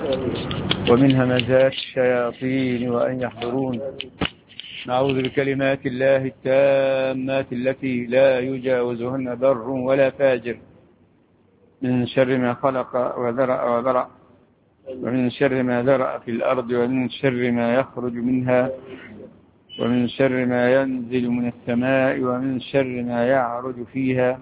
ومن همزات الشياطين وأن يحضرون. نعوذ بكلمات الله التامات التي لا يجاوزهن بر ولا فاجر من شر ما خلق وذرأ وبرأ، ومن شر ما ذرأ في الأرض، ومن شر ما يخرج منها، ومن شر ما ينزل من السماء، ومن شر ما يعرج فيها،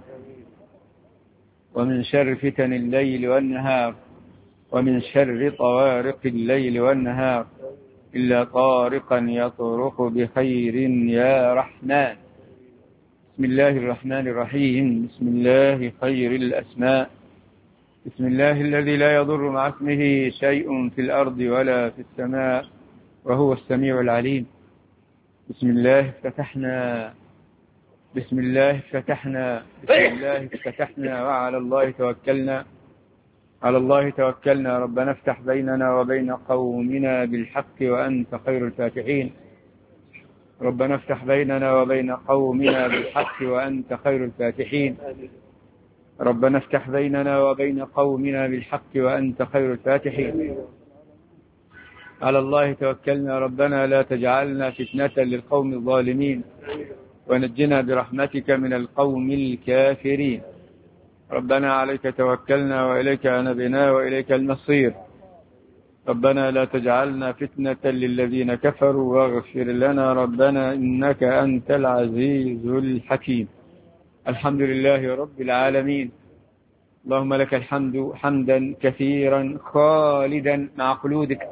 ومن شر فتن الليل والنهار، ومن شر طوارق الليل والنهار، إلا طارقا يطرق بخير يا رحمن. بسم الله الرحمن الرحيم. بسم الله خير الأسماء. بسم الله الذي لا يضر مع اسمه شيء في الأرض ولا في السماء وهو السميع العليم. بسم الله افتتحنا، بسم الله افتتحنا، بسم الله افتتحنا، وعلى الله توكلنا، على الله توكلنا. ربنا افتح بيننا وبين قومنا بالحق وأنت خير الفاتحين. ربنا افتح بيننا وبين قومنا بالحق وأنت خير الفاتحين. ربنا افتح بيننا وبين قومنا بالحق وأنت خير الفاتحين. على الله توكلنا. ربنا لا تجعلنا فتنة للقوم الظالمين، ونجنا برحمتك من القوم الكافرين. ربنا عليك توكلنا وإليك أنبنا وإليك المصير. ربنا لا تجعلنا فتنة للذين كفروا واغفر لنا ربنا إنك أنت العزيز الحكيم. الحمد لله رب العالمين. اللهم لك الحمد حمدا كثيرا خالدا مع خلودك،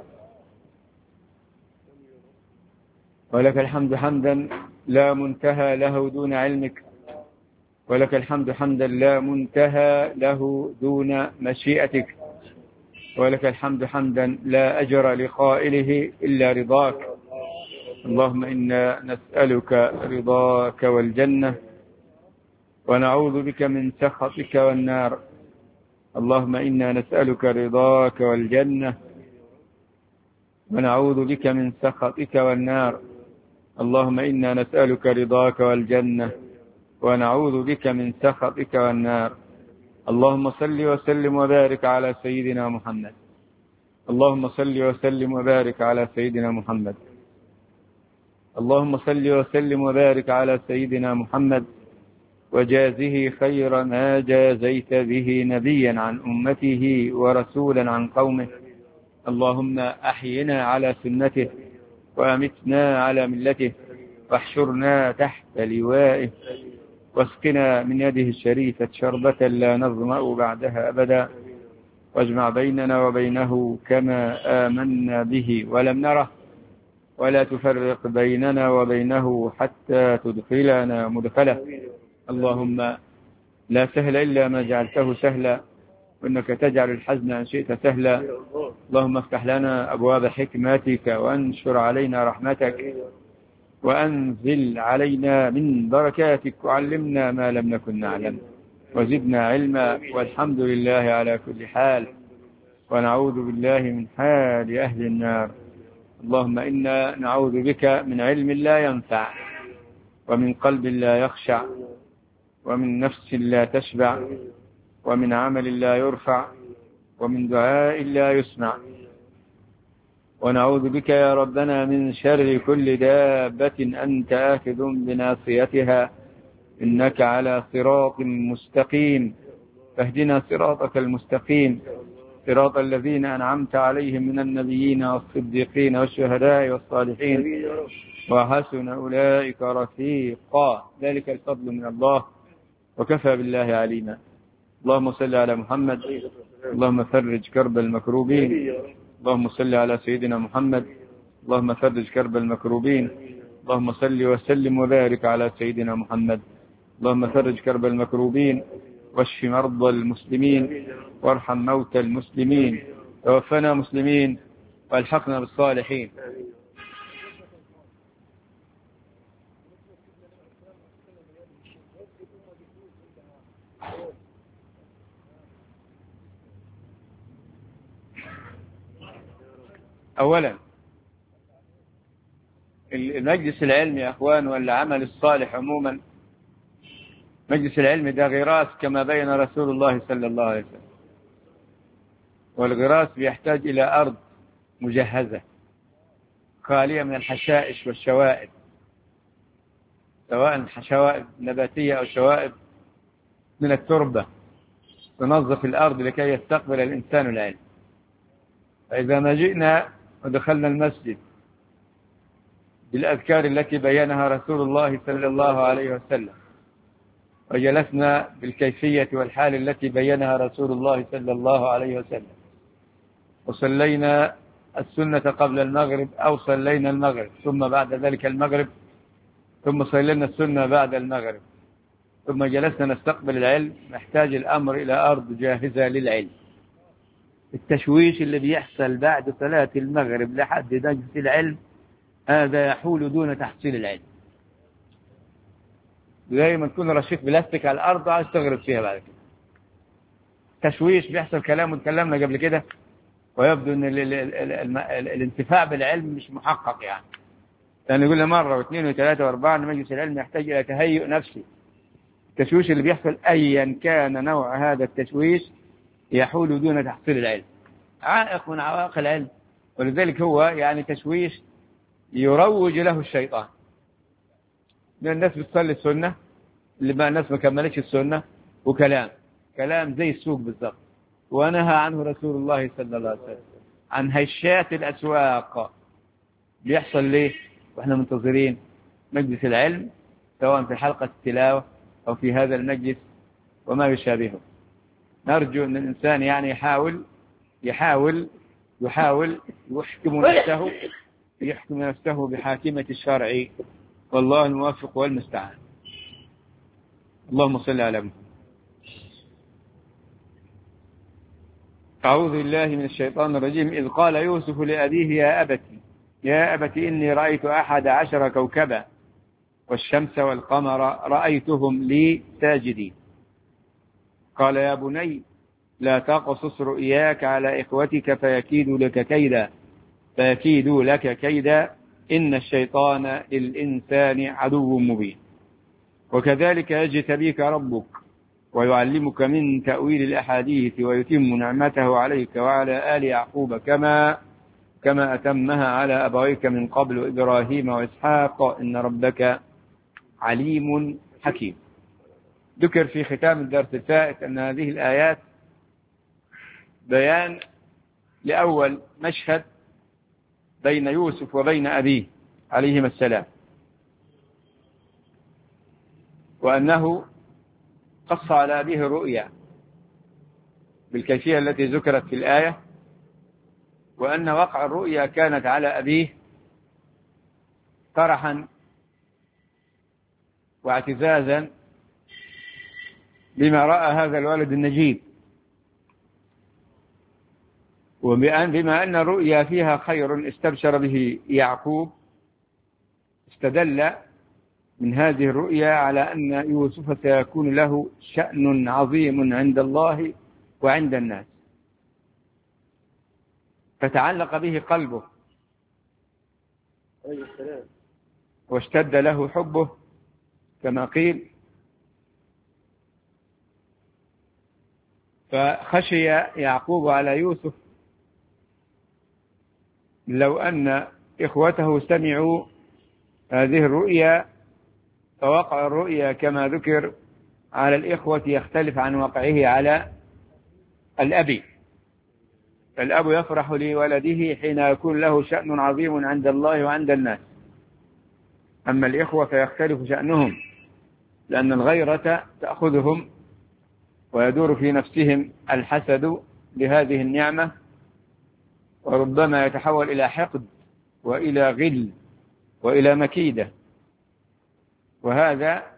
ولك الحمد حمدا لا منتهى له دون علمك، ولك الحمد حمدا لا منتهى له دون مشيئتك، ولك الحمد حمدا لا أجر لقائله إلا رضاك. اللهم إنا نسألك رضاك والجنة، ونعوذ بك من سخطك والنار. اللهم إنا نسألك رضاك والجنة، ونعوذ بك من سخطك والنار. اللهم إنا نسألك رضاك والجنة، ونعوذ بك من سخطك والنار. اللهم صل وسلم وبارك على سيدنا محمد. اللهم صل وسلم وبارك على سيدنا محمد. اللهم صل وسلم وبارك على سيدنا محمد، وجازه خير ما جازيت به نبيا عن أمته ورسولا عن قومه. اللهم أحينا على سنته، وأمتنا على ملته، واحشرنا تحت لوائه، واسقنا من يده الشريفة شربة لا نظمأ بعدها أبدا، واجمع بيننا وبينه كما آمنا به ولم نره، ولا تفرق بيننا وبينه حتى تدخلنا مدخله. اللهم لا سهل إلا ما جعلته سهلا، وإنك تجعل الحزن إن شئت سهلا. اللهم افتح لنا أبواب حكمتك، وانشر علينا رحمتك، وأنزل علينا من بركاتك، وعلمنا ما لم نكن نعلم، وزدنا علما، والحمد لله على كل حال، ونعوذ بالله من حال أهل النار. اللهم إنا نعوذ بك من علم لا ينفع، ومن قلب لا يخشع، ومن نفس لا تشبع، ومن عمل لا يرفع، ومن دعاء لا يسمع. ونعوذ بك يا ربنا من شر كل دابة أنت آخذ بناصيتها، إنك على صراط مستقيم، فاهدنا صراطك المستقيم، صراط الذين أنعمت عليهم من النبيين والصديقين والشهداء والصالحين، وحسن أولئك رفيقا. ذلك الفضل من الله، وكفى بالله عليما. اللهم صل على محمد. اللهم فرج كرب المكروبين. اللهم صل على سيدنا محمد. اللهم فرج كرب المكروبين. اللهم صل وسلم وبارك على سيدنا محمد. اللهم فرج كرب المكروبين، واشف مرضى المسلمين، وارحم موتى المسلمين، توفنا مسلمين، والحقنا بالصالحين. أولا المجلس العلمي يا أخوان، ولا عمل الصالح عموما، مجلس العلم ده غراس كما بين رسول الله صلى الله عليه وسلم. والغراس بيحتاج إلى أرض مجهزة خالية من الحشائش والشوائب، سواء شوائب نباتية أو شوائب من التربة، تنظف الأرض لكي يستقبل الإنسان العلم. فإذا ما جئنا ودخلنا المسجد بالأذكار التي بينها رسول الله صلى الله عليه وسلم، وجلسنا بالكيفية والحال التي بينها رسول الله صلى الله عليه وسلم، وصلينا السنة قبل المغرب أو صلينا المغرب ثم بعد ذلك المغرب، ثم صلينا السنة بعد المغرب، ثم جلسنا نستقبل العلم، نحتاج الأمر إلى أرض جاهزة للعلم. التشويش اللي بيحصل بعد صلاة المغرب لحد مجلس العلم هذا يحول دون تحصيل العلم، زي ما تكون رشيق بلاستيك على الأرض عايز تغرب فيها بعد كده. تشويش بيحصل، كلام وتكلمنا قبل كده، ويبدو أن الانتفاع بالعلم مش محقق يعني. لأن يقول مرة واثنين وثلاثة وأربعة أن مجلس العلم يحتاج إلى تهيؤ نفسي. التشويش اللي بيحصل أيا كان نوع هذا التشويش يحول دون تحصيل العلم، عائق من عوائق العلم. ولذلك هو يعني تشويش يروج له الشيطان. من الناس بتصلي السنة، اللي بقى الناس ما كملتش السنة، وكلام زي السوق بالضبط. ونهى عنه رسول الله صلى الله عليه وسلم عن هشات الأسواق. بيحصل ليه وإحنا منتظرين مجلس العلم، سواء في حلقة التلاوة أو في هذا المجلس وما يشابهه؟ نرجو أن الإنسان يعني يحاول يحكم نفسه بحاكمة الشرع، والله الموفق والمستعان. اللهم صل على محمد. أعوذ بالله من الشيطان الرجيم. إذ قال يوسف لأبيه يا أبت إني رأيت 11 كوكبا والشمس والقمر رأيتهم لي ساجدين. قال يا بني لا تقصص رؤياك على إخوتك فيكيدوا لك كيدا إن الشيطان للإنسان عدو مبين. وكذلك يجتبيك ربك ويعلمك من تأويل الأحاديث ويتم نعمته عليك وعلى آل يعقوب كما أتمها على أبويك من قبل إبراهيم وإسحاق إن ربك عليم حكيم. ذكر في ختام الدرس الفائت أن هذه الآيات بيان لأول مشهد بين يوسف وبين أبيه عليهما السلام، وأنه قص على أبيه الرؤيا بالكيفية التي ذكرت في الآية، وأن وقع الرؤيا كانت على أبيه فرحا واعتزازا بما رأى هذا الولد النجيب، وبما أن الرؤيا فيها خير استبشر به يعقوب، استدل من هذه الرؤيا على أن يوسف سيكون له شأن عظيم عند الله وعند الناس، فتعلق به قلبه واشتد له حبه كما قيل، فخشي يعقوب على يوسف لو أن إخوته سمعوا هذه الرؤيا، فوقع الرؤيا كما ذكر على الإخوة يختلف عن وقعه على الأب. فالأب يفرح لولده حين يكون له شأن عظيم عند الله وعند الناس، أما الإخوة فيختلف شأنهم، لأن الغيرة تأخذهم ويدور في نفسهم الحسد لهذه النعمة، وربما يتحول إلى حقد وإلى غل وإلى مكيدة. وهذا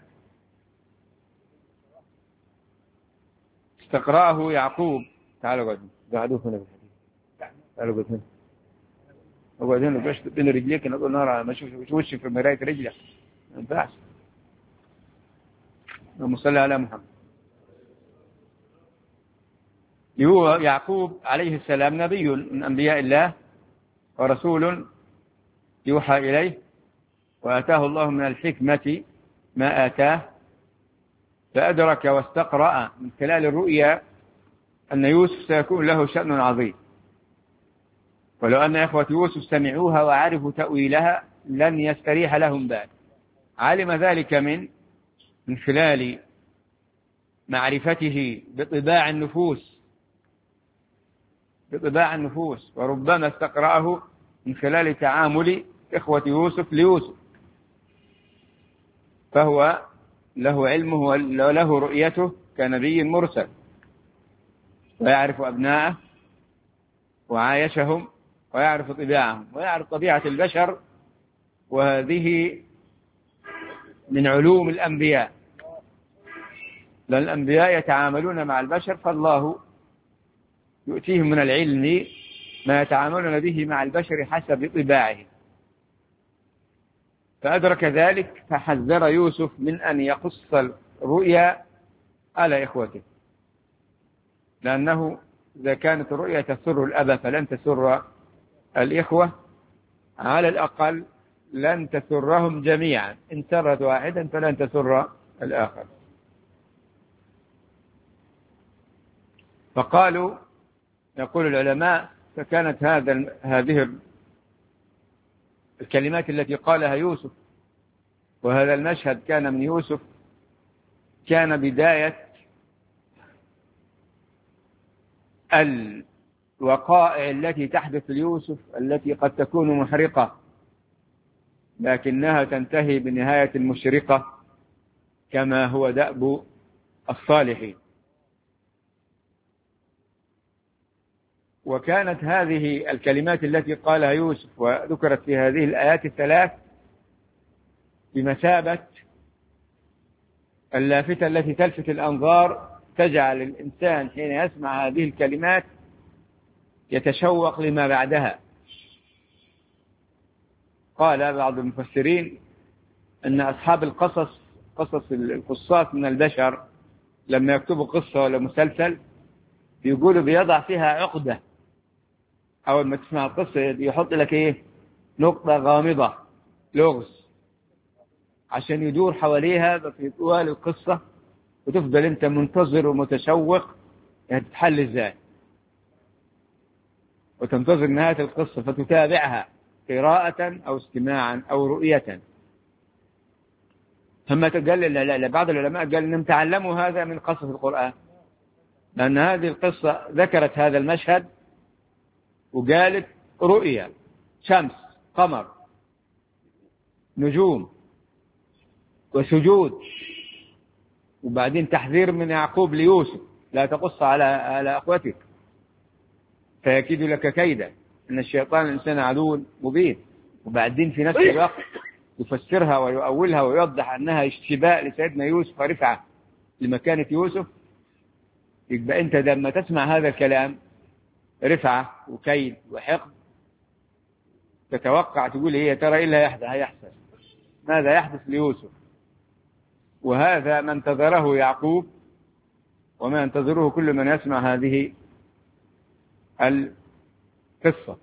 استقرأه يعقوب. تعالوا قعدوا هنا بالحديث، تعالوا قعدوا هنا، اقعد هنا باش بين رجليك نقول نرى ما اشوفش وشي في مراية رجلك، ما ينفعش. اللهم صل على محمد. يعقوب عليه السلام نبي من أنبياء الله ورسول يوحى إليه، وآتاه الله من الحكمة ما آتاه، فأدرك واستقرأ من خلال الرؤيا أن يوسف سيكون له شأن عظيم، ولو أن إخوة يوسف سمعوها وعرفوا تأويلها لن يستريح لهم بال. علم ذلك من خلال معرفته بطباع النفوس، وربما استقرأه من خلال تعامل إخوة يوسف ليوسف، فهو له علمه وله رؤيته كنبي مرسل، ويعرف أبناءه وعايشهم ويعرف طباعهم ويعرف طبيعة البشر، وهذه من علوم الأنبياء، لأن الأنبياء يتعاملون مع البشر، فالله يؤتيهم من العلم ما يتعاملون به مع البشر حسب طباعهم. فأدرك ذلك فحذر يوسف من أن يقص الرؤيا على إخوته، لأنه إذا كانت الرؤيا تسر الأب فلن تسر الإخوة، على الأقل لن تسرهم جميعا، إن سرت واحدا فلن تسر الآخر. فقالوا، يقول العلماء، فكانت هذه الكلمات التي قالها يوسف وهذا المشهد كان من يوسف، كان بداية الوقائع التي تحدث ليوسف، التي قد تكون محرقة لكنها تنتهي بنهاية مشرقة كما هو دأب الصالحين. وكانت هذه الكلمات التي قالها يوسف وذكرت في هذه الآيات الثلاث بمثابة اللافتة التي تلفت الأنظار، تجعل الإنسان حين يسمع هذه الكلمات يتشوق لما بعدها. قال بعض المفسرين أن أصحاب قصص القصاص من البشر لما يكتبوا قصة ولا مسلسل بيقولوا بيضع فيها عقدة، أول ما تسمع القصة يحط لك نقطة غامضة، لغز، عشان يدور حواليها في طوال القصة، وتفضل أنت منتظر ومتشوق تتحل إزاي، وتنتظر نهاية القصة فتتابعها قراءة أو استماعا أو رؤية. ثم قال بعض العلماء قال أنهم تعلموا هذا من قصص القرآن، لأن هذه القصة ذكرت هذا المشهد وقالت رؤية، شمس، قمر، نجوم، وسجود، وبعدين تحذير من يعقوب ليوسف لا تقص على أخوتك فيكيد لك كيدا، إن الشيطان الإنسان عدو مبين. وبعدين في نفس الوقت يفسرها ويؤولها ويوضح أنها اشتباء لسيدنا يوسف ورفعة لمكانة يوسف. يبقى أنت لما تسمع هذا الكلام رفعة وكيد وحقد تتوقع تقول هي ترى إيه اللي هيحصل، ماذا يحدث ليوسف. وهذا ما انتظره يعقوب وما ينتظره كل من يسمع هذه القصة.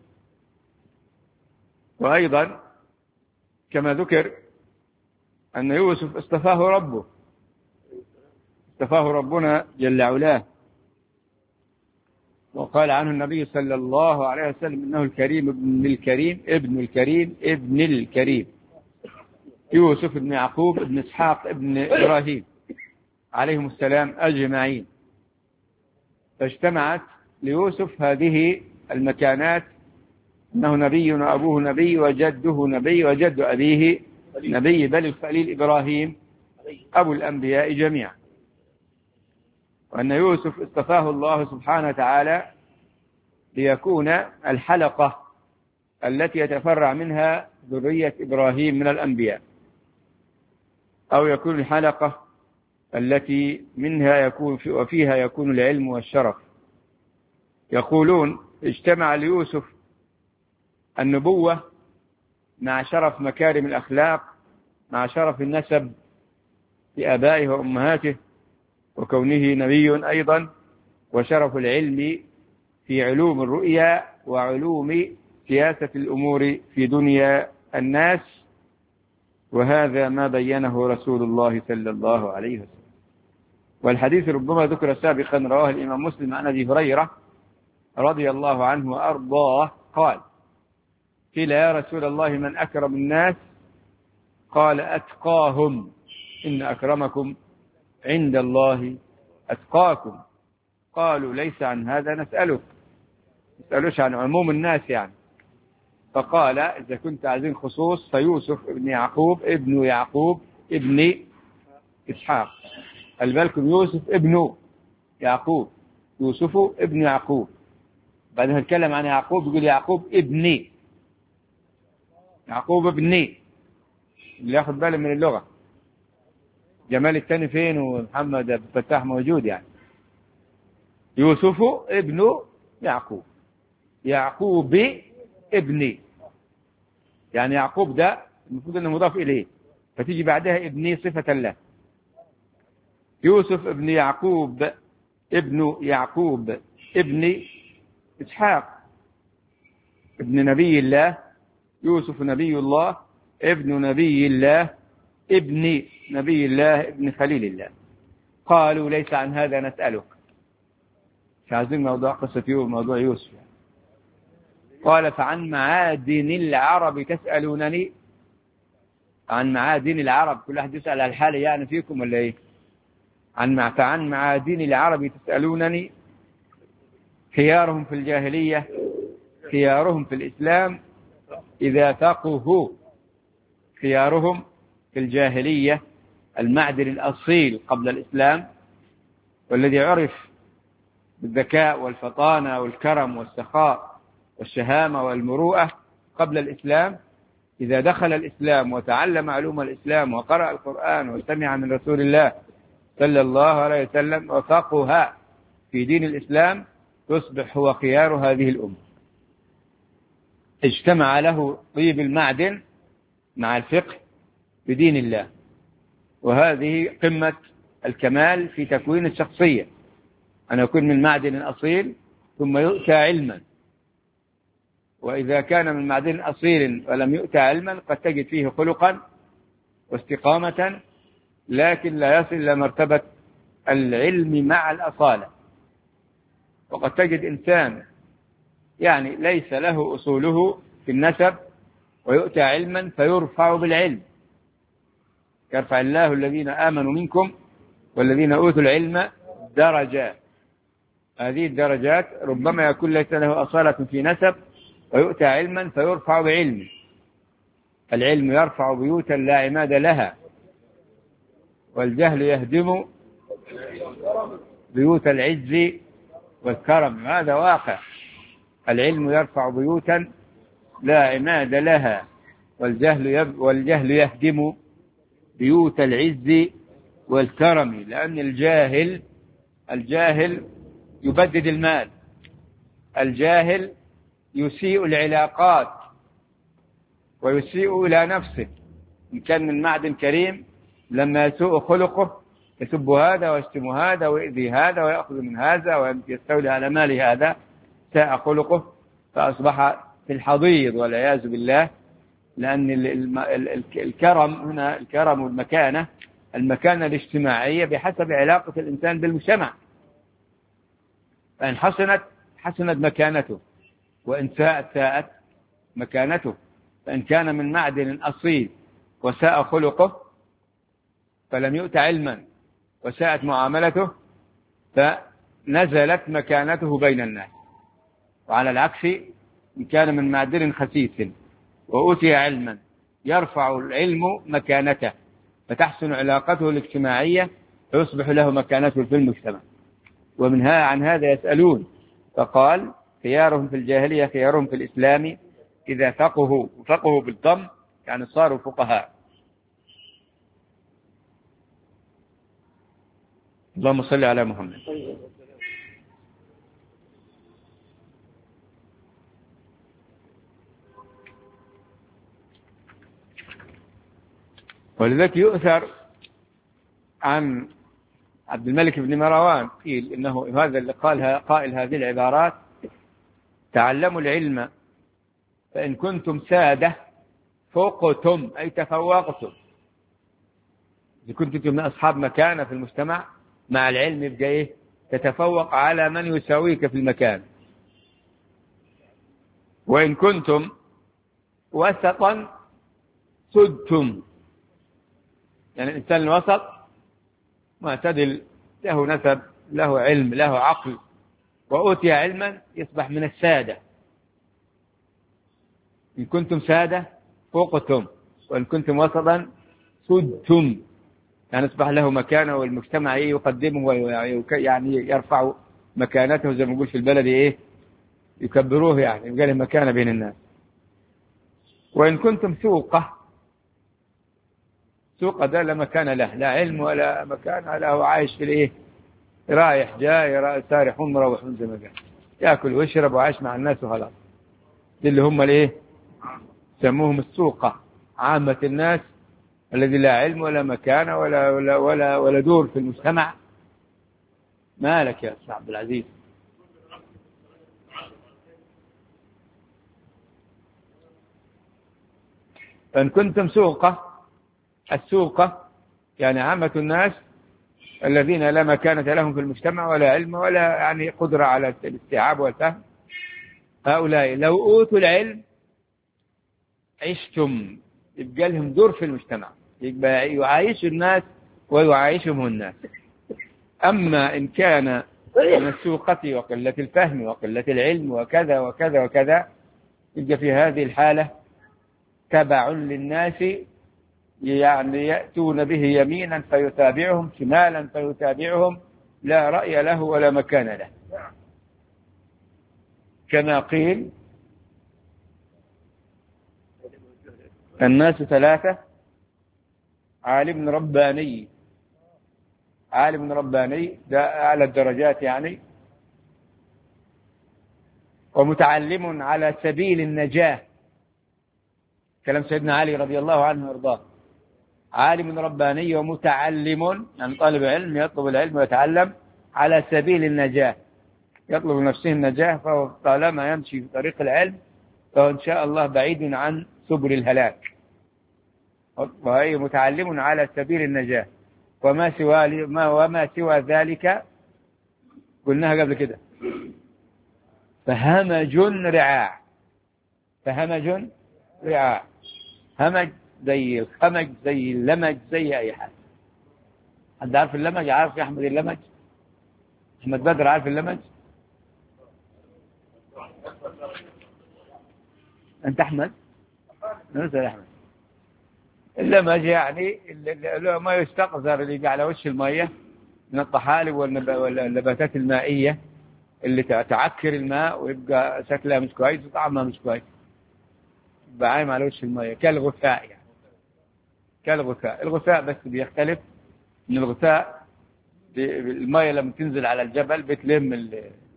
وأيضا كما ذكر أن يوسف اصطفاه ربنا جل علاه، وقال عنه النبي صلى الله عليه وسلم إنه الكريم ابن الكريم يوسف ابن يعقوب ابن إسحاق ابن إبراهيم عليهم السلام أجمعين. فاجتمعت ليوسف هذه المكانات، أنه نبي وأبوه نبي وجده نبي وجد أبيه نبي، بل الخليل إبراهيم أبو الأنبياء جميعا. وأن يوسف اصطفاه الله سبحانه وتعالى ليكون الحلقة التي يتفرع منها ذرية إبراهيم من الأنبياء، أو يكون الحلقة التي منها يكون وفيها يكون العلم والشرف. يقولون اجتمع ليوسف النبوة مع شرف مكارم الأخلاق، مع شرف النسب لآبائه وأمهاته وكونه نبي أيضا، وشرف العلم في علوم الرؤيا وعلوم سياسة الأمور في دنيا الناس. وهذا ما بينه رسول الله صلى الله عليه وسلم. والحديث ربما ذكر سابقا، رواه الإمام مسلم عن أبي هريرة رضي الله عنه وأرضاه قال: قيل يا رسول الله من أكرم الناس؟ قال: أتقاهم، إن أكرمكم عند الله أتقاكم. قالوا: ليس عن هذا نسألك، نسألوش عن عموم الناس يعني. فقال: إذا كنت عايزين خصوص فيوسف ابن يعقوب ابن يعقوب ابن إسحاق. خلي بالكم، يوسف ابن يعقوب، يوسف ابن يعقوب. بعدين نتكلم عن يعقوب يقول يعقوب ابني، يعقوب ابني، اللي ياخد باله من اللغة. جمال الثاني فين ومحمد عبد الفتاح موجود يعني. يوسف ابن يعقوب، يعقوب ابني، يعني يعقوب ده المفروض انه مضاف اليه، فتيجي بعدها ابني صفة له. يوسف ابن يعقوب ابن يعقوب ابن إسحاق، ابن نبي الله، يوسف نبي الله ابن نبي الله ابن نبي الله ابن خليل الله. قالوا: ليس عن هذا نسألك. مش عايزين موضوع قصة موضوع يوسف. قال: فعن معادن العرب تسألونني؟ عن معادن العرب، كل واحد يسأل على الحال يعني فيكم ولا ايه؟ فعن معادن العرب تسألونني؟ خيارهم في الجاهلية خيارهم في الإسلام إذا فقهوا. خيارهم في الجاهلية المعدن الأصيل قبل الإسلام، والذي عرف بالذكاء والفطانة والكرم والسخاء والشهامة والمروءة قبل الإسلام، إذا دخل الإسلام وتعلم علوم الإسلام وقرأ القرآن وسمع من رسول الله صلى الله عليه وسلم وفقه في دين الإسلام، يصبح هو خيار هذه الأمة. اجتمع له طيب المعدن مع الفقه بدين الله، وهذه قمة الكمال في تكوين الشخصية، أن يكون من معدن أصيل ثم يؤتى علما. وإذا كان من معدن أصيل ولم يؤتى علما قد تجد فيه خلقا واستقامة، لكن لا يصل إلى مرتبة العلم مع الأصالة. وقد تجد إنسان يعني ليس له أصوله في النسب ويؤتى علما فيرفع بالعلم. يرفع الله الذين آمنوا منكم والذين أوتوا العلم درجات. هذه الدرجات ربما يكون ليس له أصالة في نسب ويؤتى علما فيرفع بعلمه. العلم يرفع بيوتا لا عماد لها، والجهل يهدم بيوت العز والكرم. هذا واقع. العلم يرفع بيوتا لا عماد لها، والجهل يهدم بيوت العز والكرم. لأن الجاهل يبدد المال، الجاهل يسيء العلاقات ويسيء إلى نفسه. إن كان من معدن كريم لما يسوء خلقه يسب هذا ويشتم هذا ويؤذي هذا ويأخذ من هذا ويستولي على مال هذا، ساء خلقه فأصبح في الحضيض والعياذ بالله. لأن الكرم هنا، الكرم والمكانة، المكانة الاجتماعية بحسب علاقة الإنسان بالمجتمع. فإن حسنت مكانته، وإن ساءت مكانته. فإن كان من معدن أصيل وساء خلقه فلم يؤت علما وساءت معاملته فنزلت مكانته بين الناس. وعلى العكس إن كان من معدن خسيس وأوتي علما يرفع العلم مكانته فتحسن علاقته الاجتماعية فيصبح له مكانته في المجتمع. عن هذا يسألون. فقال: خيارهم في الجاهلية خيارهم في الإسلام إذا فقهوا بالضم يعني صاروا فقهاء. اللهم صل على محمد. ولذلك يؤثر عن عبد الملك بن مروان قيل إنه هذا اللي قائل هذه العبارات: تعلموا العلم فإن كنتم سادة فوقتم، أي تفوقتم. إذا كنتم من أصحاب مكانة في المجتمع مع العلم يبقى إيه؟ تتفوق على من يساويك في المكان. وإن كنتم وسطا سدتم، يعني الإنسان الوسط معتدل، له نسب، له علم، له عقل، وأوتي علما، يصبح من السادة. إن كنتم سادة فوقتم، وإن كنتم وسطا سدتم، يعني يصبح له مكانه، والمجتمع يقدمه يعني يرفع مكانته، زي ما نقول في البلد إيه، يكبروه، يعني يبقى له مكانة بين الناس. وإن كنتم سوقة، سوقة ده لا مكان له، لا علم ولا مكان له، عايش في الإيه، رايح جاي، سارحون مروحون، زي ما قال، يأكل ويشرب وعايش مع الناس وخلاص. دي اللي هم الإيه، سموهم السوقة، عامة الناس الذي لا علم ولا مكان ولا دور في المجتمع. مالك يا أستاذ عبد العزيز؟ فإن كنتم سوقة، السوقة يعني عامة الناس الذين لا مكانة لهم في المجتمع ولا علم ولا يعني قدرة على الاستيعاب والفهم، هؤلاء لو أوتوا العلم عشتم، يبقى لهم دور في المجتمع، يبقى يعايش الناس ويعايشهم الناس. أما إن كان من السوقة وقلة الفهم وقلة العلم وكذا وكذا وكذا، يبقى في هذه الحالة تبع للناس، يعني يأتون به يمينا فيتابعهم، شمالا فيتابعهم، لا رأي له ولا مكان له. كما قيل الناس ثلاثة: عالم رباني، عالم رباني ده أعلى الدرجات يعني، ومتعلم على سبيل النجاة، كلام سيدنا علي رضي الله عنه وارضاه. عالم رباني ومتعلم، يعني طالب علم يطلب العلم ويتعلم على سبيل النجاة، يطلب نفسه النجاة، فهو طالما يمشي في طريق العلم فهو إن شاء الله بعيد عن سبل الهلاك، وهي متعلم على سبيل النجاة. وما سوى ذلك قلناها قبل كده، فهمج رعاع، فهمج رعاع، همج زي الخمج زي اللمج زي أي حاجة. حد عارف اللمج؟ عارف يا أحمد اللمج؟ أحمد بدر عارف اللمج؟ أنت أحمد؟ نسأل أحمد. اللمج يعني ما يستقذر، اللي على وش المية من الطحالب والنباتات المائية اللي تعكر الماء ويبقى شكلها مش كويس وطعمها مش كويس، يبقى عايم على وش المية كالغثاء، يعني كالغثاء. الغثاء بس بيختلف من الغثاء، المية لما تنزل على الجبل بتلم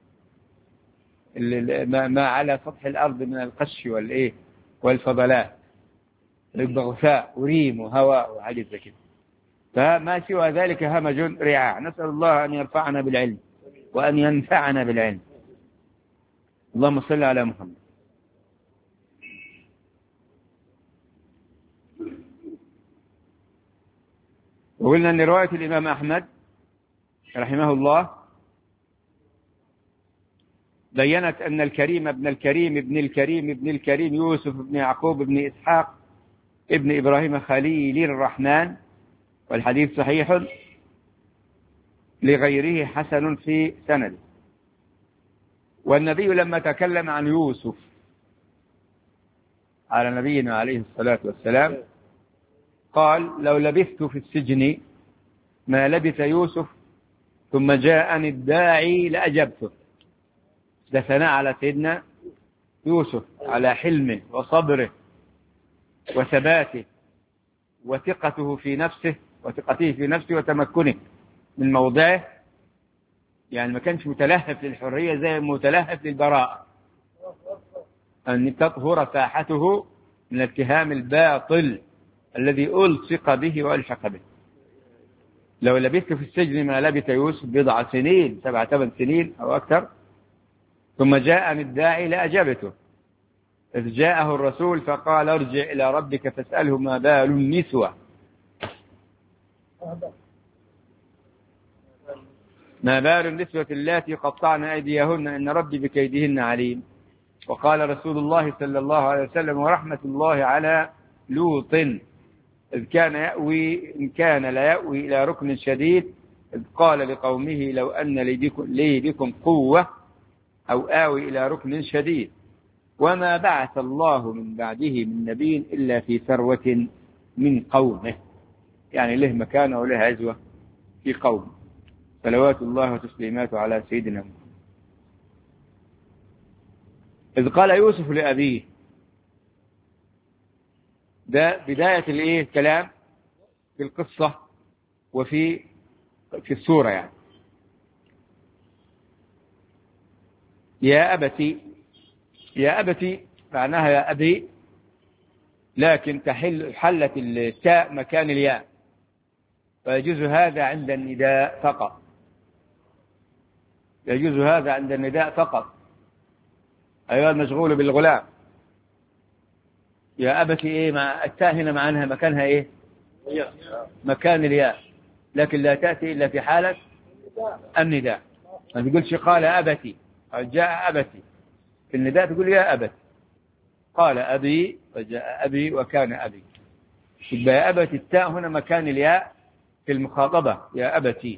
ما على سطح الأرض من القش والإيه والفضلات، يبقى غثاء وريم وهواء وحاجات زي كده. فما سوى ذلك همج رعاع. نسأل الله أن يرفعنا بالعلم وأن ينفعنا بالعلم. اللهم صل على محمد. وقلنا أن رواية الإمام أحمد رحمه الله بيّنت أن الكريم ابن الكريم ابن الكريم ابن الكريم يوسف ابن يعقوب ابن إسحاق ابن إبراهيم خليل الرحمن، والحديث صحيح لغيره حسن في سند. والنبي لما تكلم عن يوسف على نبينا عليه الصلاة والسلام قال: لو لبثت في السجن ما لبث يوسف ثم جاءني الداعي لأجبته. ده ثناء على سيدنا يوسف، على حلمه وصبره وثباته وثقته في نفسه وتمكنه من موضعه، يعني ما كانش متلهف للحرية زي متلهف للبراءة، أن تطهر ساحته من اتهام الباطل الذي ألصق به وألحق به. لو لبثت في السجن ما لبث يوسف 7 سنين 7-8 سنين أو أكثر، ثم جاءني الداعي لأجبته. إذ جاءه الرسول فقال: ارجع إلى ربك فاسأله ما بال النسوة. ما بال النسوة اللاتي قطعن أيديهن إن ربي بكيدهن عليم. وقال رسول الله صلى الله عليه وسلم: ورحمة الله على لوط إن كان لا يأوي إلى ركن شديد إذ قال لقومه لو أن لي بكم قوة أو آوي إلى ركن شديد. وما بعث الله من بعده من نبي إلا في ثروة من قومه، يعني له مكانه وله عزوة في قومه. صلوات الله وتسليماته على سيدنا محمد. إذ قال يوسف لأبيه، ده بداية الكلام في القصة وفي السورة يعني. يا أبتي، يا أبتي معناها يا أبي، لكن حلت التاء مكان الياء، فيجوز هذا عند النداء فقط، يجوز هذا عند النداء فقط. أيها المشغول بالغلام، يا أبتي مع التاء هنا معناها مكانها مكان الياء، لكن لا تأتي إلا في حالة النداء. ما تقولش قال أبتي أو جاء أبتي، في النداء تقول يا أبتي. قال أبي وجاء أبي وكان أبي، يبقى يا أبتي التاء هنا مكان الياء في المخاطبة، يا أبتي.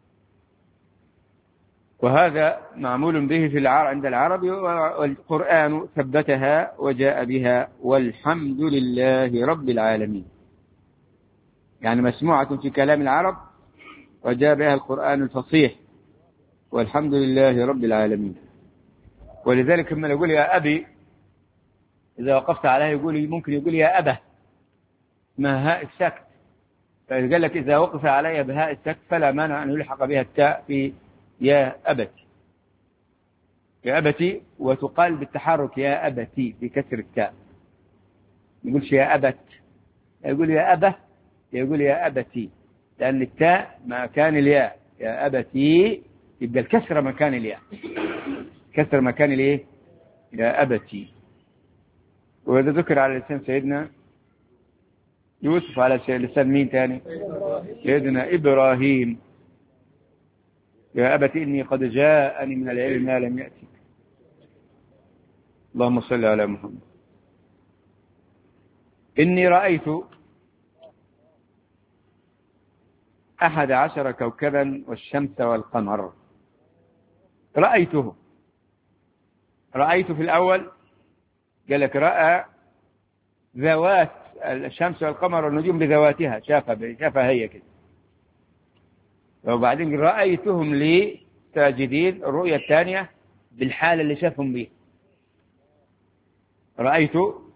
وهذا معمول به في عند العرب، والقرآن ثبتها وجاء بها، والحمد لله رب العالمين، يعني مسموعة في كلام العرب وجاء بها القرآن الفصيح، والحمد لله رب العالمين. ولذلك لما يقول يا أبي إذا وقفت عليه ممكن يقول يا أبه، ما هاء السكت، فقال لك إذا وقف علي بهاء السكت فلا مانع أن يلحق بها التاء في يا أبتي، يا أبتي، وتقال بالتحرك يا أبتي بكسر التاء، ما يقولش يا أبت، يقول يا أبه، يقول يا أبتي، لأن التاء مكان الياء، يا أبتي يبقى الكسر مكان الياء، كسر مكان يا أبتي. وهذا ذكر على لسان سيدنا يوسف، على لسان مين تاني؟ سيدنا إبراهيم، يا أبت إني قد جاءني من العلم ما لم يأتك. اللهم صل على محمد. إني رأيت 11 كوكبا والشمس والقمر. رأيته في الأول قال لك رأى ذوات الشمس والقمر والنجوم بذواتها، شافها هي كده. وبعدين رأيتهم لي ساجدين، الرؤية الثانية بالحالة اللي شافهم بيها. رأيت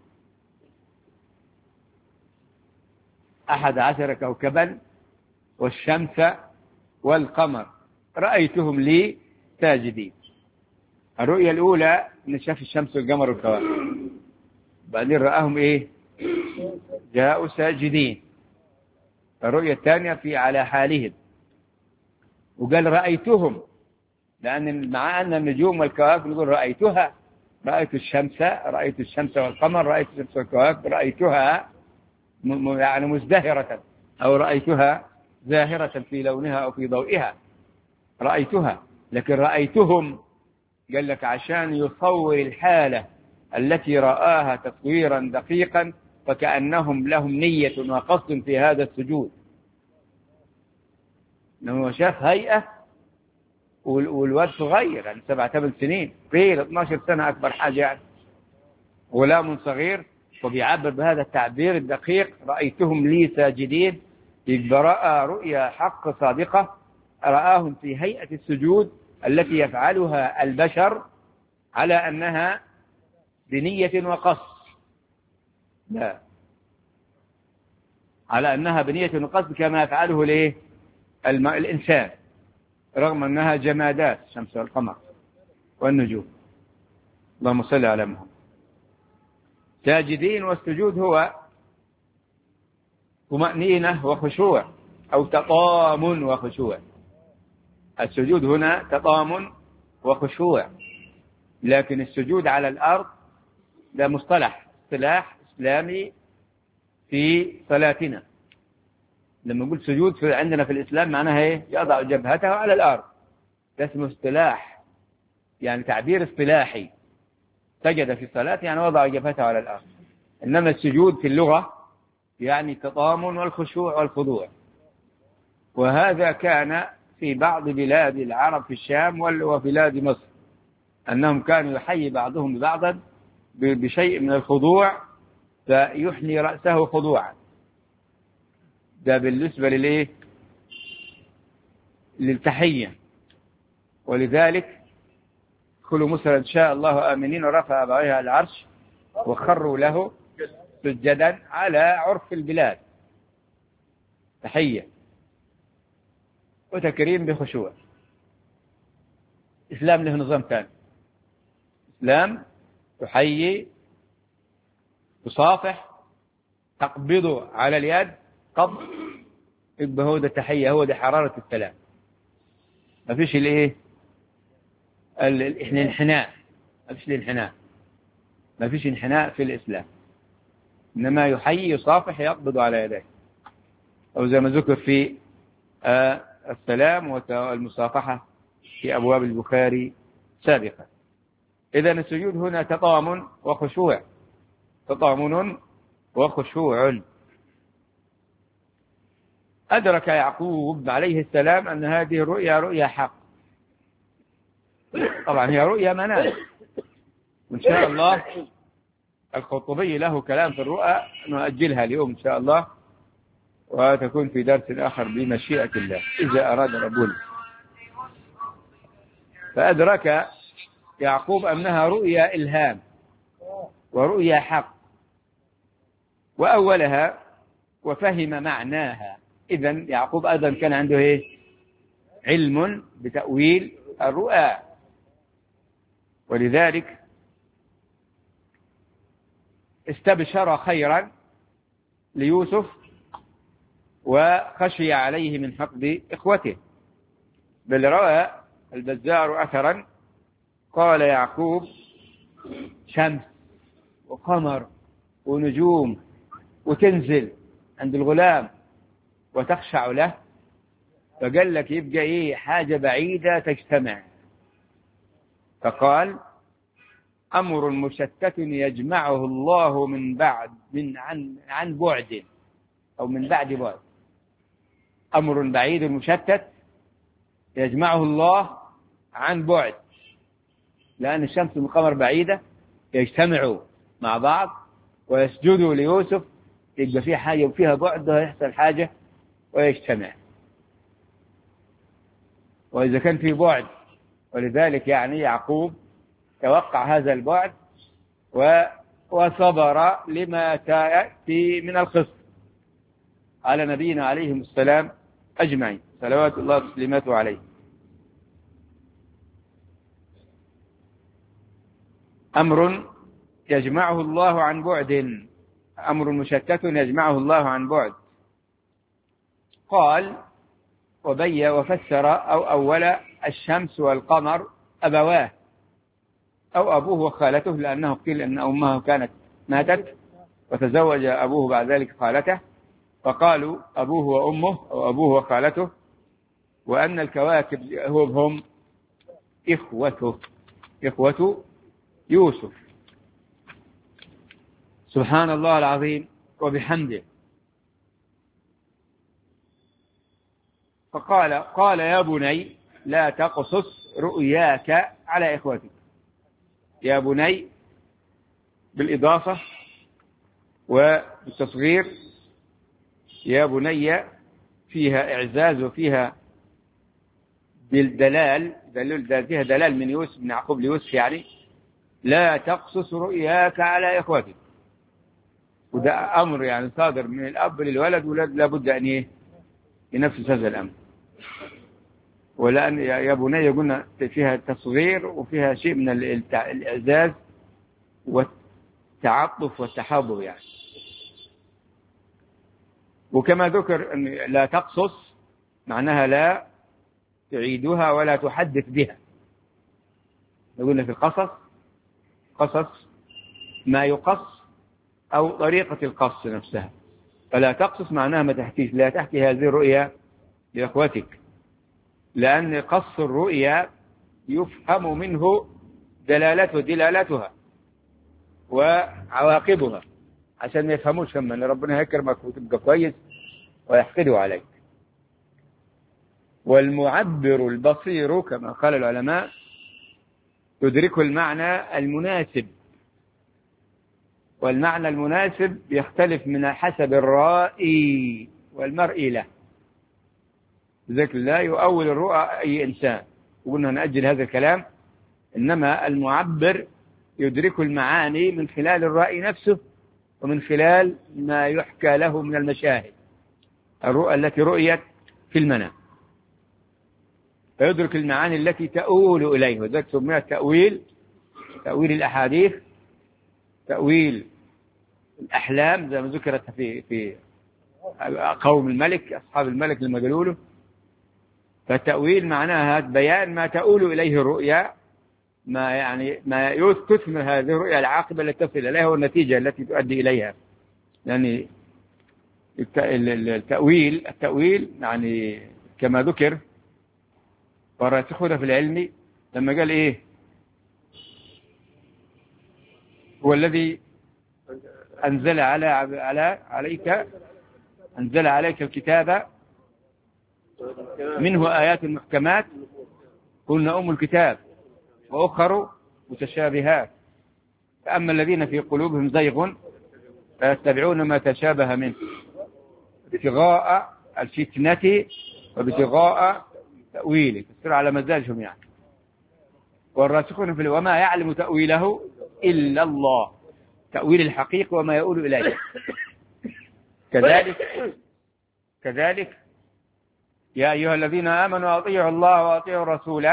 11 كوكبا والشمس والقمر رأيتهم لي ساجدين. الرؤية الأولى إن شاف الشمس والقمر والكواكب، بعدين رآهم جاءوا ساجدين. الرؤية الثانية في على حالهم، وقال رأيتهم، لأن مع أن النجوم والكواكب نقول رأيتها، رأيت الشمس والقمر، رأيت الشمس والكواكب، رأيتها يعني مزدهرة، أو رأيتها زاهرة في لونها أو في ضوئها، رأيتها. لكن رأيتهم قال لك عشان يصور الحالة التي رآها تصويرا دقيقا، فكأنهم لهم نية وقصد في هذا السجود. لما شاف هيئة والواد صغير يعني 7-8 سنين، قيل 12 سنة أكبر حاجة يعني، غلام صغير، وبيعبر بهذا التعبير الدقيق رأيتهم لي ساجدين. يبقى رأى رؤيا حق صادقة، رآهم في هيئة السجود التي يفعلها البشر على أنها بنية وقصد، لا، على أنها بنية وقصد كما يفعله الإنسان، رغم أنها جمادات الشمس والقمر والنجوم. اللهم صل على محمد. ساجدين، والسجود هو طمأنينة وخشوع، أو تطامن وخشوع. السجود هنا تطامن وخشوع، لكن السجود على الأرض ده اصطلاح إسلامي في صلاتنا. لما نقول سجود عندنا في الإسلام معناها يضع جبهته على الأرض، ده اسمه اصطلاح، يعني تعبير اصطلاحي. سجد في الصلاة يعني وضع جبهته على الأرض. إنما السجود في اللغة يعني التضامن والخشوع والخضوع. وهذا كان في بعض بلاد العرب في الشام وبلاد مصر، أنهم كانوا يحيي بعضهم ببعضا بشيء من الخضوع، فيحني رأسه خضوعا. ده بالنسبة للتحية. ولذلك ادخلوا مصر إن شاء الله آمنين، ورفع أبويه على العرش وخروا له سجدا على عرف البلاد، تحية وتكريم بخشوع. إسلام له نظام ثاني. إسلام تحيي، تصافح، تقبضه على اليد قبض، يبقى هو ده التحية، هو ده حرارة السلام. ما فيش الانحناء، ما فيش الانحناء، ما فيش انحناء في الإسلام. إنما يحيي، يصافح، يقبض على يديه، أو زي ما ذكر في السلام والمصافحة في أبواب البخاري سابقا. إذن السجود هنا تضامن وخشوع، تضامن وخشوع. أدرك يعقوب عليه السلام أن هذه الرؤيا رؤيا حق. طبعا هي رؤيا منام، وإن شاء الله القرطبي له كلام في الرؤى نؤجلها اليوم إن شاء الله، وتكون في درس آخر بمشيئة الله إذا أراد ربنا. فأدرك يعقوب أنها رؤيا إلهام ورؤيا حق، وأولها وفهم معناها. إذن يعقوب أيضا كان عنده علم بتأويل الرؤى، ولذلك استبشر خيرا ليوسف وخشي عليه من حقد إخوته. بل روى البزار أثرا قال يعقوب: شمس وقمر ونجوم وتنزل عند الغلام وتخشع له، فقال لك يبقى حاجة بعيدة تجتمع. فقال: أمر مشتت يجمعه الله عن بعد، أو من بعد بعد. أمر بعيد مشتت يجمعه الله عن بعد، لأن الشمس والقمر بعيدة، يجتمعوا مع بعض ويسجدوا ليوسف، يبقى فيه حاجة وفيها بعد، ويحصل حاجة ويجتمع. وإذا كان في بعد، ولذلك يعني يعقوب توقع هذا البعد وصبر لما تأتي من الخصم على نبينا عليهم السلام أجمعين، صلوات الله وتسليماته عليه. أمر يجمعه الله عن بعد، أمر مشتت يجمعه الله عن بعد. قال وبين وفسر أو أول الشمس والقمر أبواه، أو أبوه وخالته، لأنه قيل أن أمه كانت ماتت وتزوج أبوه بعد ذلك خالته، فقالوا أبوه وأمه أو أبوه وخالته، وأن الكواكب هم إخوة يوسف. سبحان الله العظيم وبحمده. قال يا بني لا تقصص رؤياك على إخوتك. يا بني بالإضافة والتصغير، يا بني فيها إعزاز وفيها بالدلال، فيها دلال من يوسف بن يعقوب ليوسف، يعني لا تقصص رؤياك على إخوتك. وده أمر يعني صادر من الأب للولد، ولد لابد أن ينفذ هذا الأمر. ولأن يا بني قلنا فيها تصغير وفيها شيء من الإعزاز والتعطف والتحابب يعني. وكما ذكر أن لا تقصص معناها لا تعيدها ولا تحدث بها. قلنا في القصص قصص ما يقص أو طريقة القص نفسها، فلا تقصص معناها ما تحكيش، لا تحكي هذه الرؤيا لإخوتك. لأن قص الرؤيا يفهم منه دلالتها وعواقبها، عشان ما يفهموش هم أن ربنا يكرمك وتبقى كويس ويحقدوا عليك. والمعبر البصير كما قال العلماء يدرك المعنى المناسب، والمعنى المناسب يختلف من حسب الرائي والمرئي له. لذلك لا يؤول الرؤى أي إنسان، وقلنا نأجل هذا الكلام. إنما المعبر يدرك المعاني من خلال الرائي نفسه ومن خلال ما يحكى له من المشاهد، الرؤى التي رؤيت في المنام، فيدرك المعاني التي تؤول إليه. وذلك سمي تأويل الأحاديث، تأويل الأحلام زي ما ذكرت في قوم الملك، أصحاب الملك لما قالوا له. فالتأويل معناها بيان ما تؤول إليه الرؤيا، ما تثمر هذه الرؤيا العاقبة التي تصل إليها والنتيجة التي تؤدي إليها. يعني التأويل يعني كما ذكر والراسخون في العلم لما قال إيه؟ هو الذي أنزل عليك الكتاب منه آيات محكمات هن أم الكتاب وأخر متشابهات، فأما الذين في قلوبهم زيغ فيتبعون ما تشابه منه ابتغاء الفتنة وابتغاء تأويله، تصير على مزاجهم يعني. والراسخون في وما يعلم تأويله إلا الله، تأويل الحقيقة وما يؤول إليه. كذلك يا أيها الذين آمنوا أطيعوا الله وأطيعوا الرسول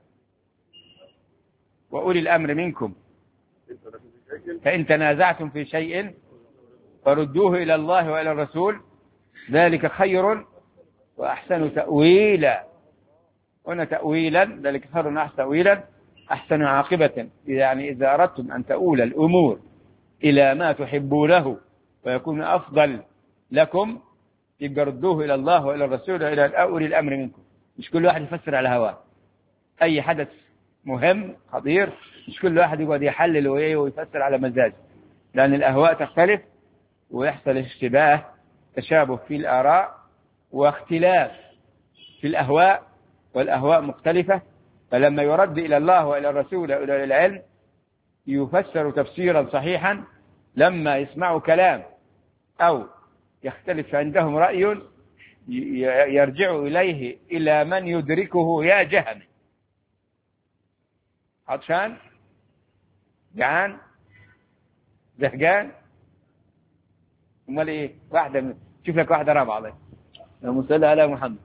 وأولي الأمر منكم فإن تنازعتم في شيء فردوه إلى الله وإلى الرسول ذلك خير وأحسن تأويلا. هنا تأويلا ذلك خير وأحسن تأويلا، أحسن عاقبة. يعني إذا أردتم أن تؤول الأمور إلى ما تحبونه ويكون أفضل لكم يبقى ردوه إلى الله وإلى الرسول وإلى أولي الأمر منكم. مش كل واحد يفسر على هواه. أي حدث مهم خطير مش كل واحد يقعد يحلل ويفسر على مزاجه، لأن الأهواء تختلف ويحصل اشتباه، تشابه في الآراء واختلاف في الأهواء، والأهواء مختلفة. فلما يرد إلى الله وإلى الرسول وإلى العلم يفسر تفسيرا صحيحا. لما يسمعوا كلام أو يختلف عندهم رأي يرجع إليه إلى من يدركه. يا جهم عطشان جعان زهقان امال ايه؟ واحده شوف لك واحده رابعه بس. اللهم صل على محمد،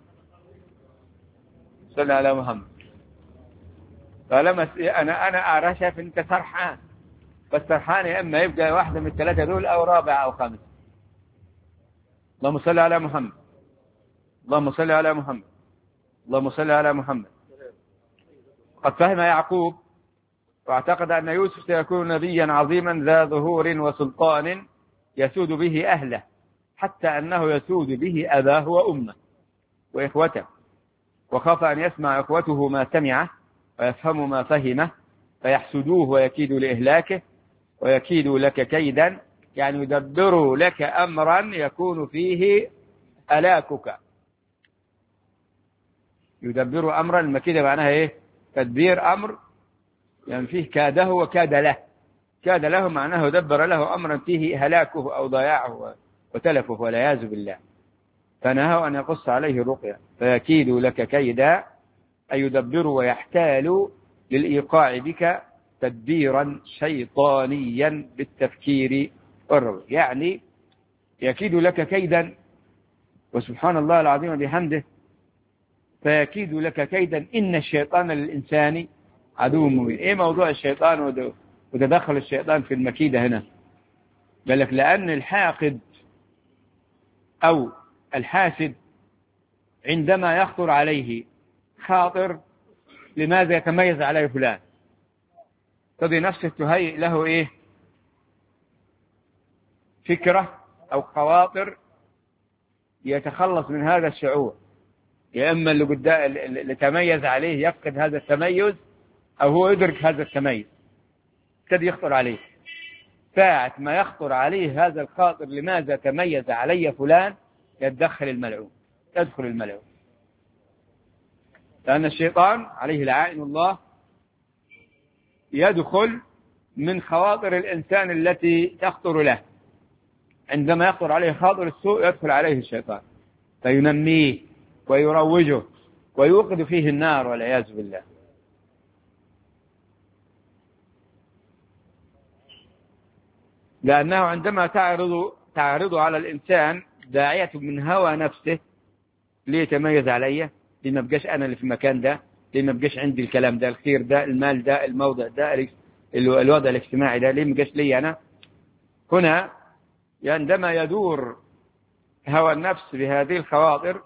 صل على محمد. طالما انا ارى شايف انت سرحان، بس سرحان يا اما يبقى واحده من الثلاثه دول او رابعه او خامسه. اللهم صل على محمد، اللهم صل على محمد، اللهم صل على محمد. قد فهم يعقوب واعتقد أن يوسف سيكون نبيا عظيما ذا ظهور وسلطان يسود به أهله، حتى أنه يسود به أباه وأمه وإخوته، وخاف أن يسمع إخوته ما سمعه ويفهم ما فهمه فيحسدوه ويكيدوا لإهلاكه ويكيدوا لك كيدا، يعني يدبروا لك أمرا يكون فيه هلاكك. يدبروا أمرا، المكيدة معناها إيه؟ تدبير أمر يعني فيه كاده وكاد له. كاد له معناه دبر له أمرا فيه هلاكه أو ضياعه وتلفه والعياذ بالله. فنهوا أن يقص عليه الرقية فيكيدوا لك كيدا، أي يدبروا ويحتالوا للإيقاع بك تدبيرا شيطانيا بالتفكير والروي. يعني يكيد لك كيدا، وسبحان الله العظيم بحمده فيكيد لك كيدا إن الشيطان للإنسان عدو مبين. إيه موضوع الشيطان وتدخل الشيطان في المكيدة هنا؟ قال لك لأن الحاقد أو الحاسد عندما يخطر عليه خاطر لماذا يتميز عليه فلان تضي نفسه تهيئ له إيه؟ فكرة أو خواطر يتخلص من هذا الشعور، يا إما اللي قدام اللي تميز عليه يفقد هذا التميز، أو هو يدرك هذا التميز ابتدي يخطر عليه. ساعة ما يخطر عليه هذا الخاطر لماذا تميز علي فلان، يدخل الملعون، يدخل الملعون. لأن الشيطان عليه لعائن الله يدخل من خواطر الإنسان التي تخطر له. عندما يخطر عليه خاطر السوء يدخل عليه الشيطان فينميه ويروجه ويوقد فيه النار والعياذ بالله. لأنه عندما تعرض على الإنسان داعية من هوى نفسه ليتميز علي، لما بقاش أنا اللي في المكان ده، لما بقاش عندي الكلام ده، الخير ده، المال ده، الموضع ده، الوضع الاجتماعي ده، ليه مبقاش لي أنا. هنا عندما يدور هوى النفس بهذه الخواطر،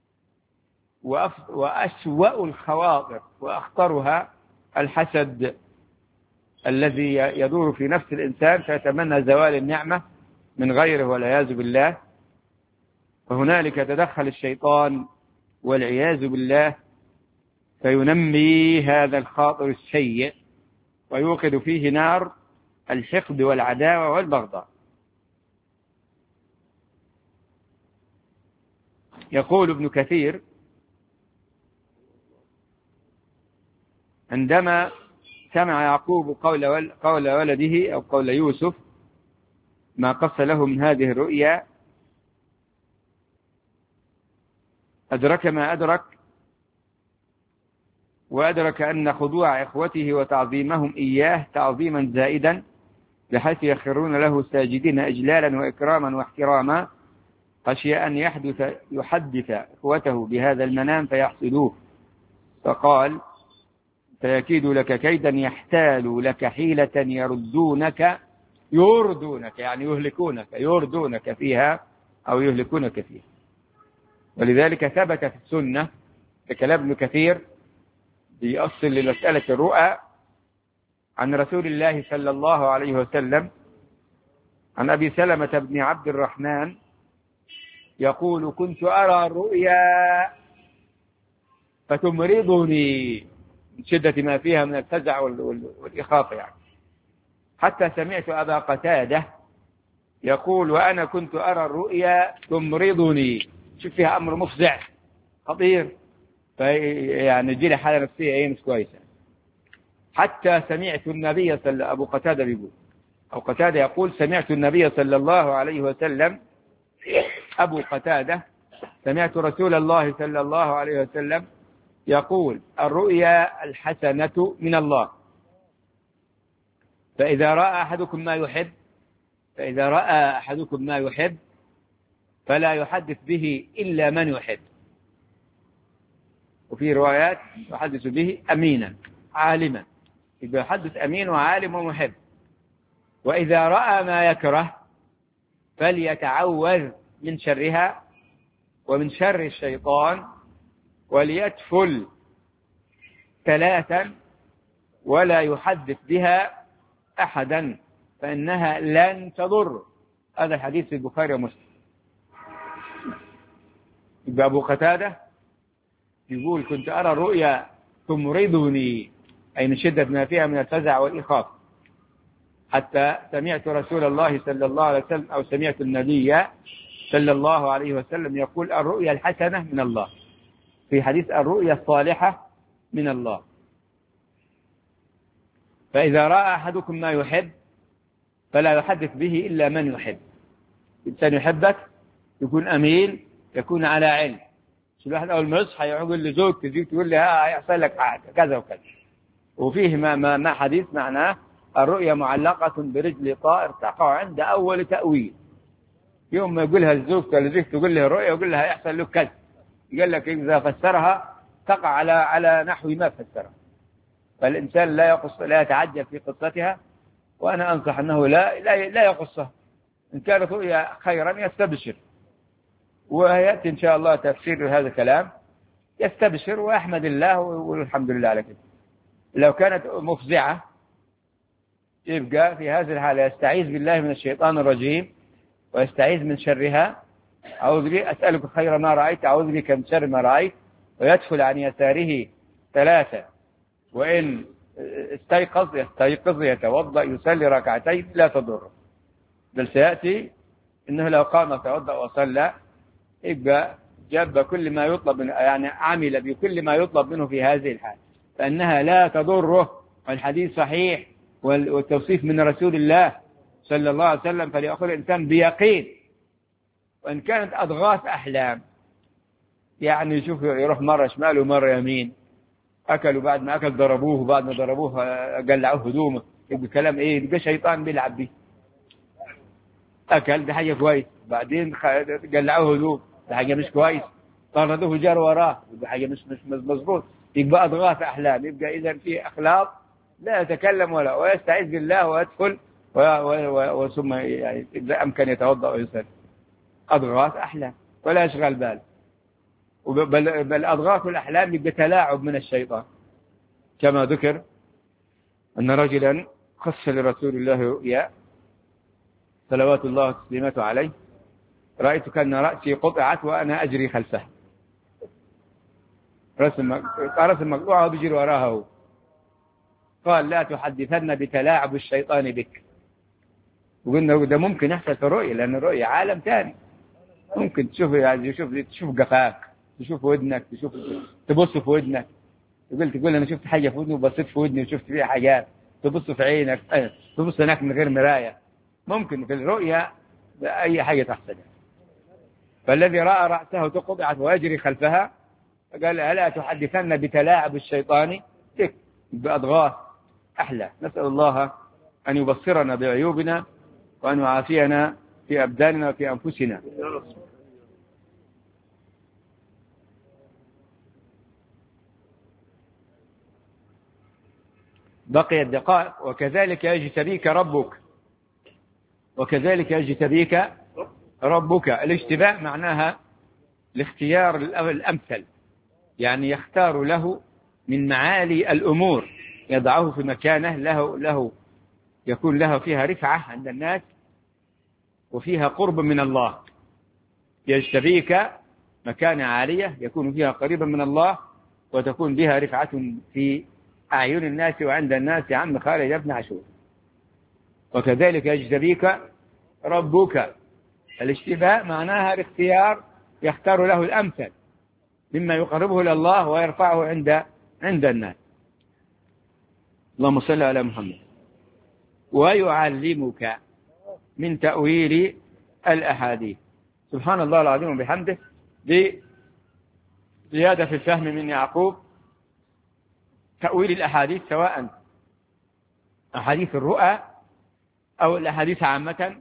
وأسوأ الخواطر وأخطرها الحسد الذي يدور في نفس الإنسان فيتمنى زوال النعمة من غيره والعياذ بالله. فهنالك يتدخل الشيطان والعياذ بالله فينمي هذا الخاطر السيء ويوقد فيه نار الحقد والعداوة والبغضاء. يقول ابن كثير: عندما سمع يعقوب قول ولده أو قول يوسف ما قص له من هذه الرؤيا، أدرك ما أدرك، وأدرك أن خضوع إخوته وتعظيمهم إياه تعظيما زائدا بحيث يخرون له ساجدين إجلالا وإكراما واحتراما، خشي أن يحدث إخوته بهذا المنام فيحصدوه، فقال: فيكيد لك كيدا يحتال لك حيلة يردونك يعني يهلكونك، يردونك فيها أو يهلكونك فيها. ولذلك ثبت في السنة بكلام ابن كثير بيأصل لمسألة الرؤى عن رسول الله صلى الله عليه وسلم عن أبي سلمة بن عبد الرحمن يقول: كنت أرى الرؤيا فتمرضني من شدة ما فيها من الفزع والإخافة يعني، حتى سمعت أبا قتادة يقول: وأنا كنت أرى الرؤيا تمرضني. شوف فيها أمر مفزع خطير، يعني جيلي حالة نفسية مش كويسة. حتى سمعت النبي أبو قتادة بيقول، أو قتادة يقول: سمعت النبي صلى الله عليه وسلم، أبو قتادة سمعت رسول الله صلى الله عليه وسلم يقول: الرؤيا الحسنة من الله، فإذا رأى أحدكم ما يحب فلا يحدث به إلا من يحب. وفي روايات يحدث به أمينا عالما، إذا يحدث أمين وعالم ومحب. وإذا رأى ما يكره فليتعوذ من شرها ومن شر الشيطان، وليتفل 3 ولا يحدث بها أحدا فإنها لن تضر. هذا الحديث في البخاري ومسلم. يبقى أبو قتادة يقول: كنت أرى الرؤيا تمرضني، أي من شدة ما فيها من الفزع والإخافة، حتى سمعت رسول الله صلى الله عليه وسلم أو سمعت النبي صلى الله عليه وسلم يقول: الرؤيا الحسنة من الله، في حديث الرؤيا الصالحة من الله. فإذا رأى أحدكم ما يحب فلا يحدث به إلا من يحب. الإنسان يحبك يكون أمين، يكون على علم. الواحد أول ما يصحى يقول لزوجته تقول لي هيحصل لك حاجة كذا وكذا، وفيه ما حديث معناه: الرؤيا معلقة برجل طائر تقع عند أول تأويل. يوم ما يقولها الزوجة ولا زوجته تقول له الرؤيا يقول لها هيحصل لك كذا، يقول لك إذا فسرها تقع على نحو ما فسرها. فالإنسان لا يتعجل في قصتها، وأنا أنصح أنه لا يقصها. إن كانت رؤيا خيرا يستبشر، ويأتي إن شاء الله تفسير هذا الكلام، يستبشر ويحمد الله والحمد لله على كده. لو كانت مفزعة يبقى في هذه الحالة يستعيذ بالله من الشيطان الرجيم ويستعيذ من شرها. أعوذ بك، أسألك خير ما رأيت، أعوذ بك من شر ما رأيت، ويدخل عن يساره 3، وإن يستيقظ يتوضأ يصلي ركعتين لا تضره. بل سيأتي إنه لو قام توضأ وصلى يبقى جاب كل ما يطلب منه، يعني عمل بكل ما يطلب منه في هذه الحال، فإنها لا تضره، والحديث صحيح والتوصيف من رسول الله صلى الله عليه وسلم، فليأخذ الإنسان بيقين. وإن كانت أضغاث أحلام، يعني يشوف يروح مرة شمال ومرة يمين، أكلوا بعد ما أكل ضربوه، وبعد ما ضربوه قلعوه هدومه، يبقى كلام إيه؟ يبقى شيطان بيلعب بيه. أكل ده حاجة كويس، بعدين قلعوه هدوم ده حاجة مش كويس، طردوه جار وراه يبقى حاجة مش مظبوط، يبقى أضغاث أحلام. يبقى إذا في أخلاق لا يتكلم ويستعيذ بالله ويدخل وثم يعني إذا أمكن يتوضأ ويصلي. أضغاث أحلام ولا يشغل بال. بل أضغاث الأحلام يبقى تلاعب من الشيطان، كما ذكر أن رجلا قص لرسول الله رؤيا صلوات الله وتسليماته عليه: رأيت كأن رأسي قطعت وأنا أجري خلفه. رأس مقطوعة وبيجري وراها هو. قال: لا تحدثن بتلاعب الشيطان بك. وقلنا ده ممكن يحصل في الرؤيا، لأن الرؤيا عالم ثاني، ممكن تشوف قفاك، تشوف ودنك، تبص في ودنك، تقول أنا شفت حاجة في ودني وبصيت في ودني وشفت فيها حاجات، تبص في عينك، تبص هناك من غير مراية. ممكن في الرؤيا أي حاجة تحصل. فالذي رأى رأسه تقطعت ويجري خلفها قال: ألا تحدثن بتلاعب الشيطان بك، بأضغاث أحلى. نسأل الله أن يبصرنا بعيوبنا وأن يعافينا في أبداننا وفي أنفسنا. بقي الدقائق. وكذلك يجتبيك ربك، وكذلك يجتبيك ربك. الاجتباء معناها الاختيار الأمثل، يعني يختار له من معالي الأمور، يضعه في مكانه له يكون له فيها رفعة عند الناس وفيها قرب من الله. يجتبيك مكانة عالية يكون فيها قريبا من الله وتكون بها رفعة في أعين الناس وعند الناس. يا عم خالد يا ابن عاشور. وكذلك يجتبيك ربك. الاجتباء معناها الاختيار، يختار له الأمثل مما يقربه إلى الله ويرفعه عند الناس. اللهم صل على محمد. ويعلمك من تأويل الأحاديث. سبحان الله العظيم وبحمده. بزيادة في الفهم من يعقوب. تأويل الأحاديث سواء أحاديث الرؤى أو الأحاديث عامة،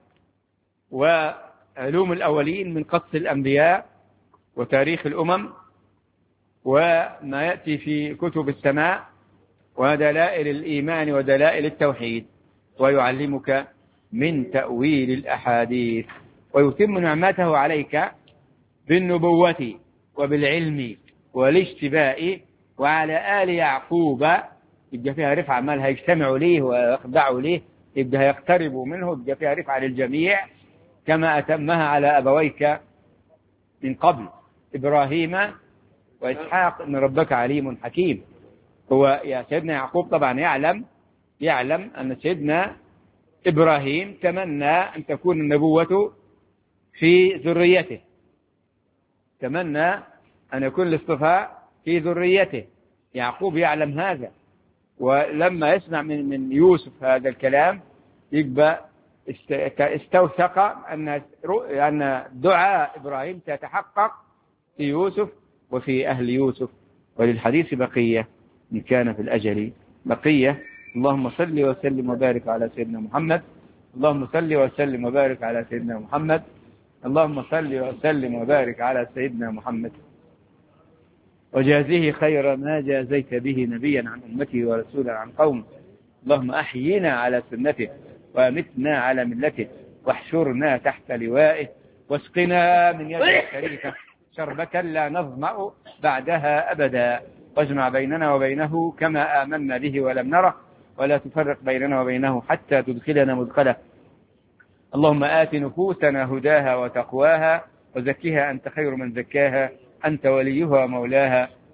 وعلوم الأولين من قصص الأنبياء وتاريخ الأمم وما يأتي في كتب السماء ودلائل الإيمان ودلائل التوحيد. ويعلمك من تأويل الأحاديث ويتم نعمته عليك بالنبوة وبالعلم والاجتباء. وعلى آل يعقوب يبقى فيها رفعة، مالها يجتمعوا ليه ويخضعوا ليه، يبقى يقتربوا منه، يبقى فيها رفعة للجميع كما أتمها على أبويك من قبل إبراهيم وإسحاق إن ربك عليم حكيم. هو يا سيدنا يعقوب طبعا يعلم أن سيدنا إبراهيم تمنى أن تكون النبوة في ذريته، تمنى أن يكون الاصطفاء في ذريته. يعقوب يعلم هذا، ولما يسمع من يوسف هذا الكلام يبقى استوثق أن دعاء إبراهيم سيتحقق في يوسف وفي أهل يوسف. وللحديث بقية إن كان في الأجل بقية. اللهم صل وسلم وبارك على سيدنا محمد. اللهم صل وسلم وبارك على سيدنا محمد. اللهم صل وسلم وبارك على سيدنا محمد. وجازيه خير ما جازيت به نبيا عن أمته ورسولا عن قوم. اللهم أحينا على سنته وأمتنا على ملته واحشرنا تحت لوائه واسقنا من يده الشريفة شربة لا نظمأ بعدها أبدا. واجمع بيننا وبينه كما آمنا به ولم نره، ولا تفرق بيننا وبينه حتى تدخلنا مدخله. اللهم آت نفوسنا هداها وتقواها وزكها أنت خير من زكاها، أنت وليها ومولاها.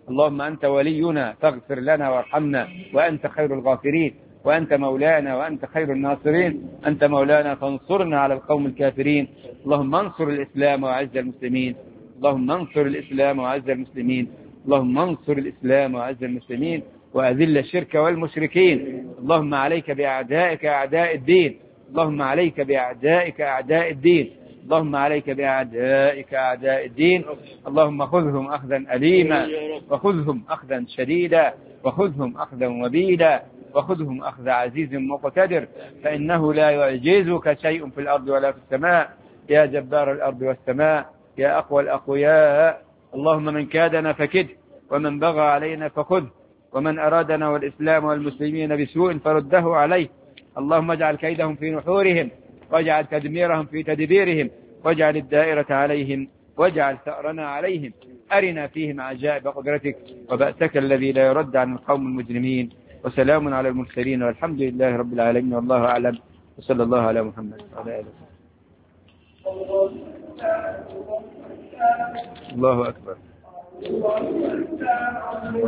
اللهم أنت ولينا فاغفر لنا وارحمنا، وأنت خير الغافرين، وأنت مولانا وأنت خير الناصرين. أنت مولانا فانصرنا على القوم الكافرين. اللهم انصر الإسلام وأعز المسلمين. اللهم انصر الإسلام وأعز المسلمين. اللهم انصر الإسلام وأعز المسلمين، وأذل الشرك والمشركين. اللهم عليك بأعدائك أعداء الدين. اللهم عليك بأعدائك أعداء الدين. اللهم عليك بأعدائك أعداء الدين. اللهم خذهم أخذا أليما، وخذهم أخذا شديدا، وخذهم أخذا وبيلا، وخذهم أخذ عزيز مقتدر، فإنه لا يعجزك شيء في الأرض ولا في السماء، يا جبار الأرض والسماء، يا أقوى الأقوياء. اللهم من كادنا فكده، ومن بغى علينا فخذه، ومن أرادنا والإسلام والمسلمين بسوء فرده عليه. اللهم اجعل كيدهم في نحورهم، واجعل تدميرهم في تدبيرهم، واجعل الدائرة عليهم، واجعل ثأرنا عليهم. أرنا فيهم عجائب قدرتك وبأسك الذي لا يرد عن القوم المجرمين. وسلام على المرسلين، والحمد لله رب العالمين، والله أعلم، وصلى الله على محمد وعلى آله وسلم. الله أكبر.